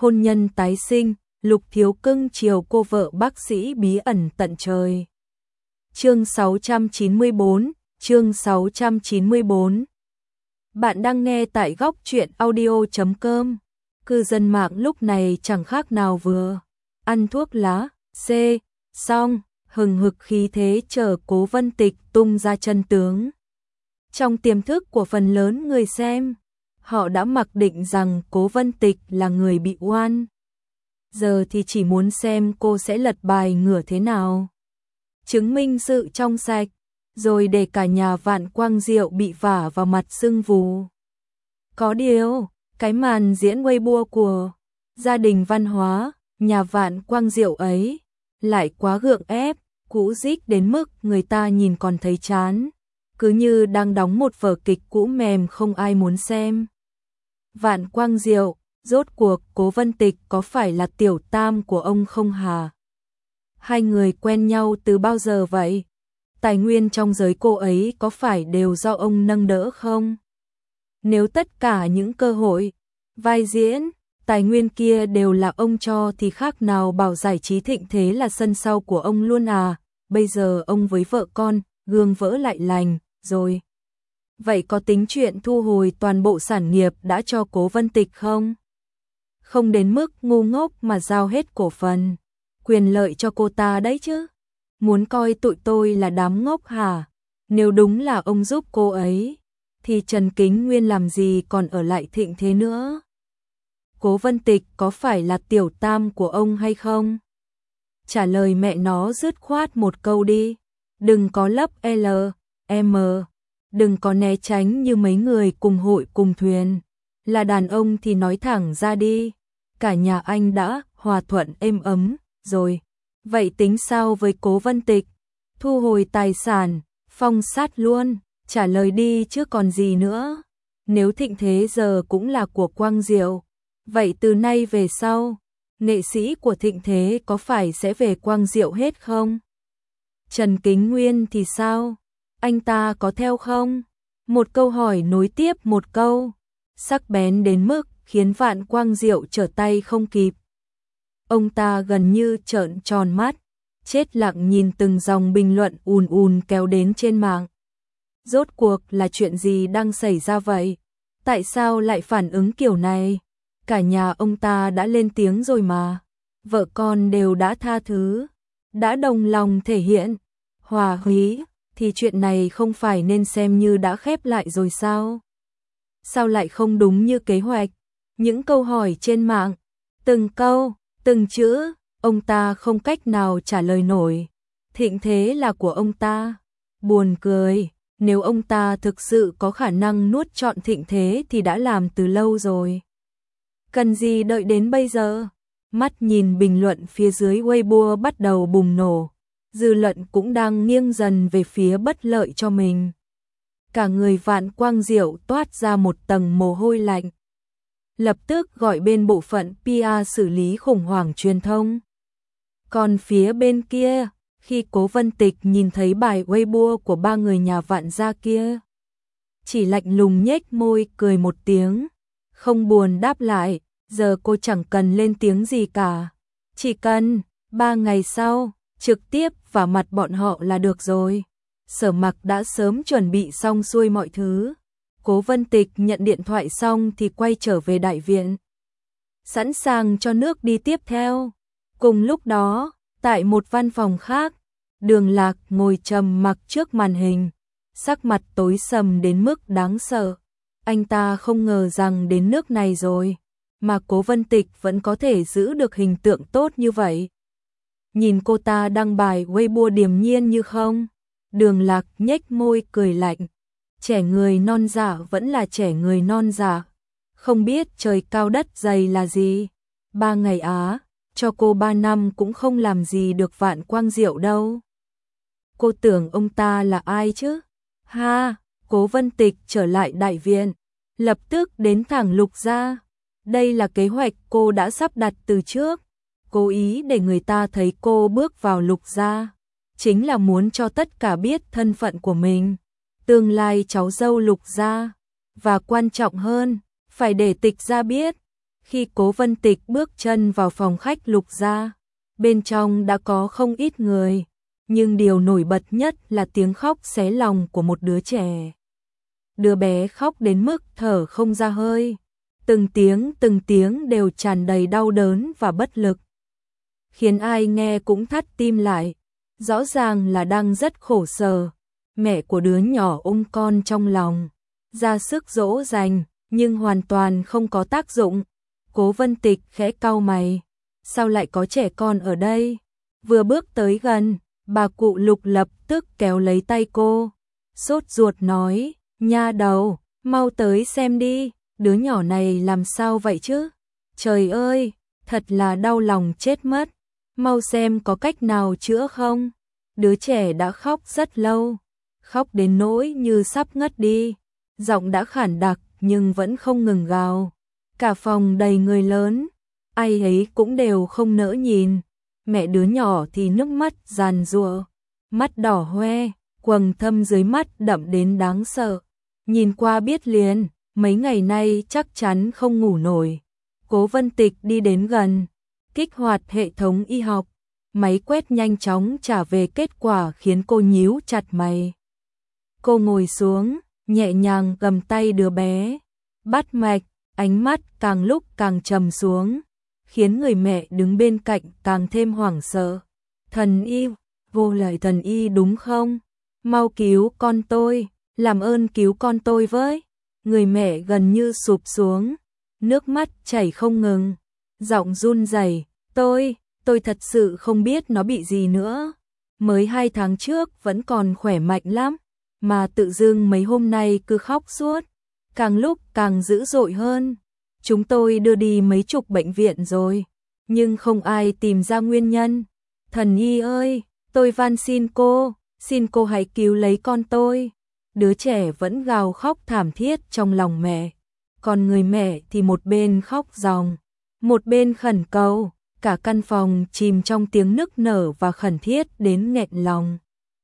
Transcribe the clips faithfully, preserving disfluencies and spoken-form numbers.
hôn nhân tái sinh, Lục Thiếu cưng chiều cô vợ bác sĩ bí ẩn tận trời. Chương sáu trăm chín mươi bốn, chương sáu trăm chín mươi bốn. Bạn đang nghe tại góc truyện audio chấm com. Cư dân mạng lúc này chẳng khác nào vừa ăn thuốc lá, c, xong, hừng hực khí thế chờ Cố Vân Tịch tung ra chân tướng. Trong tiềm thức của phần lớn người xem, họ đã mặc định rằng Cố Vân Tịch là người bị oan. Giờ thì chỉ muốn xem cô sẽ lật bài ngửa thế nào. Chứng minh sự trong sạch, rồi để cả nhà Vạn Quang Diệu bị vả vào mặt sưng vù. Có điều, cái màn diễn Weibo của gia đình văn hóa, nhà Vạn Quang Diệu ấy, lại quá gượng ép, cũ rích đến mức người ta nhìn còn thấy chán. Cứ như đang đóng một vở kịch cũ mềm không ai muốn xem. Vạn Quang Diệu, rốt cuộc Cố Vân Tịch có phải là tiểu tam của ông không hả? Hai người quen nhau từ bao giờ vậy? Tài nguyên trong giới cô ấy có phải đều do ông nâng đỡ không? Nếu tất cả những cơ hội, vai diễn, tài nguyên kia đều là ông cho thì khác nào bảo Giải Trí Thịnh Thế là sân sau của ông luôn à? Bây giờ ông với vợ con, gương vỡ lại lành, rồi. Vậy có tính chuyện thu hồi toàn bộ sản nghiệp đã cho Cố Vân Tịch không? Không đến mức ngu ngốc mà giao hết cổ phần, quyền lợi cho cô ta đấy chứ. Muốn coi tụi tôi là đám ngốc hả? Nếu đúng là ông giúp cô ấy, thì Trần Kính Nguyên làm gì còn ở lại Thịnh Thế nữa? Cố Vân Tịch có phải là tiểu tam của ông hay không? Trả lời mẹ nó dứt khoát một câu đi. Đừng có lấp L, M, đừng có né tránh như mấy người cùng hội cùng thuyền. Là đàn ông thì nói thẳng ra đi. Cả nhà anh đã hòa thuận êm ấm rồi. Vậy tính sao với Cố Vân Tịch? Thu hồi tài sản, phong sát luôn, trả lời đi chứ còn gì nữa. Nếu Thịnh Thế giờ cũng là của Quang Diệu, vậy từ nay về sau, nghệ sĩ của Thịnh Thế có phải sẽ về Quang Diệu hết không? Trần Kính Nguyên thì sao? Anh ta có theo không? Một câu hỏi nối tiếp một câu, sắc bén đến mức khiến Vạn Quang Diệu trở tay không kịp. Ông ta gần như trợn tròn mắt, chết lặng nhìn từng dòng bình luận ùn ùn kéo đến trên mạng. Rốt cuộc là chuyện gì đang xảy ra vậy? Tại sao lại phản ứng kiểu này? Cả nhà ông ta đã lên tiếng rồi mà. Vợ con đều đã tha thứ, đã đồng lòng thể hiện, hòa hí, thì chuyện này không phải nên xem như đã khép lại rồi sao? Sao lại không đúng như kế hoạch? Những câu hỏi trên mạng, từng câu, từng chữ, ông ta không cách nào trả lời nổi. Thịnh Thế là của ông ta. Buồn cười, nếu ông ta thực sự có khả năng nuốt trọn Thịnh Thế thì đã làm từ lâu rồi. Cần gì đợi đến bây giờ? Mắt nhìn bình luận phía dưới Weibo bắt đầu bùng nổ. Dư luận cũng đang nghiêng dần về phía bất lợi cho mình. Cả người Vạn Quang Diệu toát ra một tầng mồ hôi lạnh. Lập tức gọi bên bộ phận pê e xử lý khủng hoảng truyền thông. Còn phía bên kia, khi Cố Vân Tịch nhìn thấy bài Weibo của ba người nhà Vạn gia kia, chỉ lạnh lùng nhếch môi cười một tiếng, không buồn đáp lại. Giờ cô chẳng cần lên tiếng gì cả, chỉ cần ba ngày sau trực tiếp vào mặt bọn họ là được rồi. Sở Mặc đã sớm chuẩn bị xong xuôi mọi thứ. Cố Vân Tịch nhận điện thoại xong thì quay trở về đại viện, sẵn sàng cho nước đi tiếp theo. Cùng lúc đó, tại một văn phòng khác, Đường Lạc ngồi trầm mặc trước màn hình, sắc mặt tối sầm đến mức đáng sợ. Anh ta không ngờ rằng đến nước này rồi, mà Cố Vân Tịch vẫn có thể giữ được hình tượng tốt như vậy. Nhìn cô ta đăng bài Weibo điềm nhiên như không, Đường Lạc nhếch môi cười lạnh. Trẻ người non dạ vẫn là trẻ người non dạ, không biết trời cao đất dày là gì. Ba ngày á, cho cô ba năm cũng không làm gì được Vạn Quang Diệu đâu. Cô tưởng ông ta là ai chứ? Ha, Cố Vân Tịch trở lại đại viện, lập tức đến thẳng Lục gia. Đây là kế hoạch cô đã sắp đặt từ trước, cố ý để người ta thấy cô bước vào Lục gia, chính là muốn cho tất cả biết thân phận của mình, tương lai cháu dâu Lục gia, và quan trọng hơn, phải để Tịch gia biết. Khi Cố Vân Tịch bước chân vào phòng khách Lục gia, bên trong đã có không ít người, nhưng điều nổi bật nhất là tiếng khóc xé lòng của một đứa trẻ. Đứa bé khóc đến mức thở không ra hơi, từng tiếng từng tiếng đều tràn đầy đau đớn và bất lực, khiến ai nghe cũng thắt tim lại. Rõ ràng là đang rất khổ sở. Mẹ của đứa nhỏ ôm con trong lòng, ra sức dỗ dành, nhưng hoàn toàn không có tác dụng. Cố Vân Tịch khẽ cau mày, sao lại có trẻ con ở đây? Vừa bước tới gần, bà cụ Lục lập tức kéo lấy tay cô, sốt ruột nói, nha đầu, mau tới xem đi, đứa nhỏ này làm sao vậy chứ? Trời ơi, thật là đau lòng chết mất, mau xem có cách nào chữa không? Đứa trẻ đã khóc rất lâu, khóc đến nỗi như sắp ngất đi, giọng đã khản đặc nhưng vẫn không ngừng gào. Cả phòng đầy người lớn, ai ấy cũng đều không nỡ nhìn. Mẹ đứa nhỏ thì nước mắt giàn giụa, mắt đỏ hoe, quầng thâm dưới mắt đậm đến đáng sợ. Nhìn qua biết liền, mấy ngày nay chắc chắn không ngủ nổi. Cố Vân Tịch đi đến gần, kích hoạt hệ thống y học. Máy quét nhanh chóng trả về kết quả khiến cô nhíu chặt mày. Cô ngồi xuống, nhẹ nhàng cầm tay đứa bé, bắt mạch, ánh mắt càng lúc càng trầm xuống, khiến người mẹ đứng bên cạnh càng thêm hoảng sợ. Thần y, vô lại thần y đúng không? Mau cứu con tôi, làm ơn cứu con tôi với. Người mẹ gần như sụp xuống, nước mắt chảy không ngừng, giọng run rẩy, tôi, tôi thật sự không biết nó bị gì nữa. Mới hai tháng trước vẫn còn khỏe mạnh lắm, mà tự dưng mấy hôm nay cứ khóc suốt, càng lúc càng dữ dội hơn. Chúng tôi đưa đi mấy chục bệnh viện rồi, nhưng không ai tìm ra nguyên nhân. Thần y ơi, tôi van xin cô, xin cô hãy cứu lấy con tôi. Đứa trẻ vẫn gào khóc thảm thiết trong lòng mẹ, còn người mẹ thì một bên khóc ròng, một bên khẩn cầu, cả căn phòng chìm trong tiếng nức nở và khẩn thiết đến nghẹn lòng.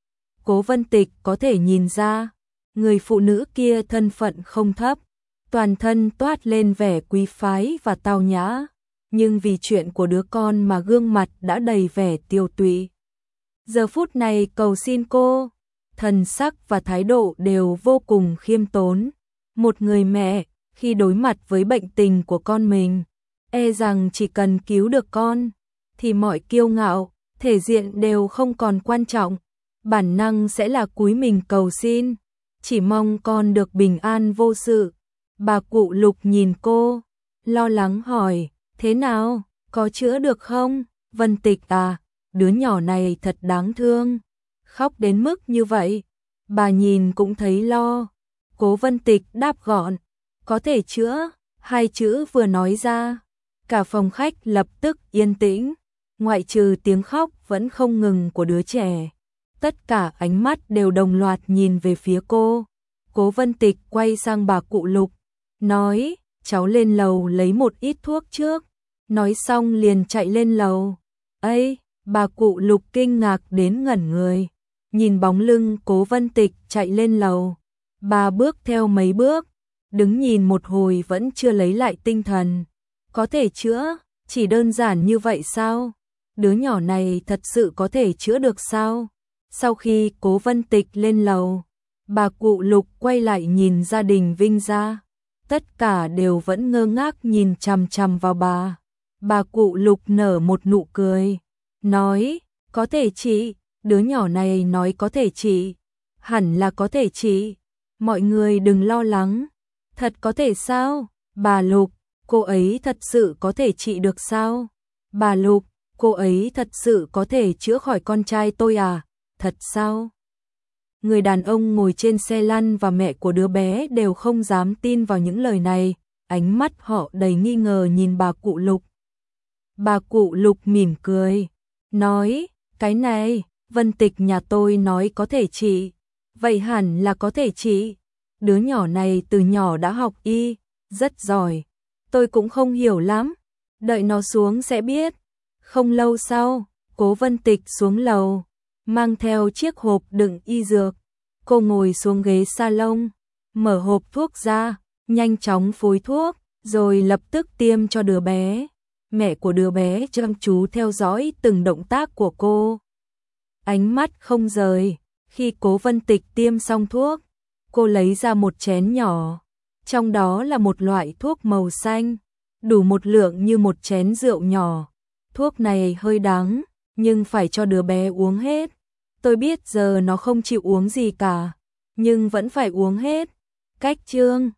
Cố Vân Tịch có thể nhìn ra, người phụ nữ kia thân phận không thấp, toàn thân toát lên vẻ quý phái và tao nhã, nhưng vì chuyện của đứa con mà gương mặt đã đầy vẻ tiêu tụy. Giờ phút này cầu xin cô, thần sắc và thái độ đều vô cùng khiêm tốn. Một người mẹ, khi đối mặt với bệnh tình của con mình, e rằng chỉ cần cứu được con, thì mọi kiêu ngạo, thể diện đều không còn quan trọng. Bản năng sẽ là cúi mình cầu xin, chỉ mong con được bình an vô sự. Bà cụ Lục nhìn cô, lo lắng hỏi, thế nào, có chữa được không? Vân Tịch à, đứa nhỏ này thật đáng thương, khóc đến mức như vậy, bà nhìn cũng thấy lo. Cố Vân Tịch đáp gọn, có thể chữa. Hai chữ vừa nói ra, cả phòng khách lập tức yên tĩnh, ngoại trừ tiếng khóc vẫn không ngừng của đứa trẻ. Tất cả ánh mắt đều đồng loạt nhìn về phía cô. Cố Vân Tịch quay sang bà cụ Lục, nói, cháu lên lầu lấy một ít thuốc trước. Nói xong liền chạy lên lầu. Ây, bà cụ Lục kinh ngạc đến ngẩn người, nhìn bóng lưng Cố Vân Tịch chạy lên lầu. Bà bước theo mấy bước, đứng nhìn một hồi vẫn chưa lấy lại tinh thần. Có thể chữa, chỉ đơn giản như vậy sao? Đứa nhỏ này thật sự có thể chữa được sao? Sau khi Cố Vân Tịch lên lầu, bà cụ Lục quay lại nhìn gia đình Vinh gia. Tất cả đều vẫn ngơ ngác nhìn chằm chằm vào bà. Bà cụ Lục nở một nụ cười, nói, có thể trị, đứa nhỏ này nói có thể trị, hẳn là có thể trị. Mọi người đừng lo lắng, thật có thể sao? Bà Lục, cô ấy thật sự có thể trị được sao? Bà Lục, cô ấy thật sự có thể chữa khỏi con trai tôi à? Thật sao? Người đàn ông ngồi trên xe lăn và mẹ của đứa bé đều không dám tin vào những lời này, ánh mắt họ đầy nghi ngờ nhìn bà cụ Lục. Bà cụ Lục mỉm cười, nói, cái này, Vân Tịch nhà tôi nói có thể trị, vậy hẳn là có thể trị. Đứa nhỏ này từ nhỏ đã học y, rất giỏi, tôi cũng không hiểu lắm, đợi nó xuống sẽ biết. Không lâu sau, Cố Vân Tịch xuống lầu, mang theo chiếc hộp đựng y dược. Cô ngồi xuống ghế salon, mở hộp thuốc ra, nhanh chóng phối thuốc, rồi lập tức tiêm cho đứa bé. Mẹ của đứa bé chăm chú theo dõi từng động tác của cô. Ánh mắt không rời. Khi Cố Vân Tịch tiêm xong thuốc, cô lấy ra một chén nhỏ. Trong đó là một loại thuốc màu xanh, đủ một lượng như một chén rượu nhỏ. Thuốc này hơi đắng, nhưng phải cho đứa bé uống hết. Tôi biết giờ nó không chịu uống gì cả, nhưng vẫn phải uống hết. Cách chương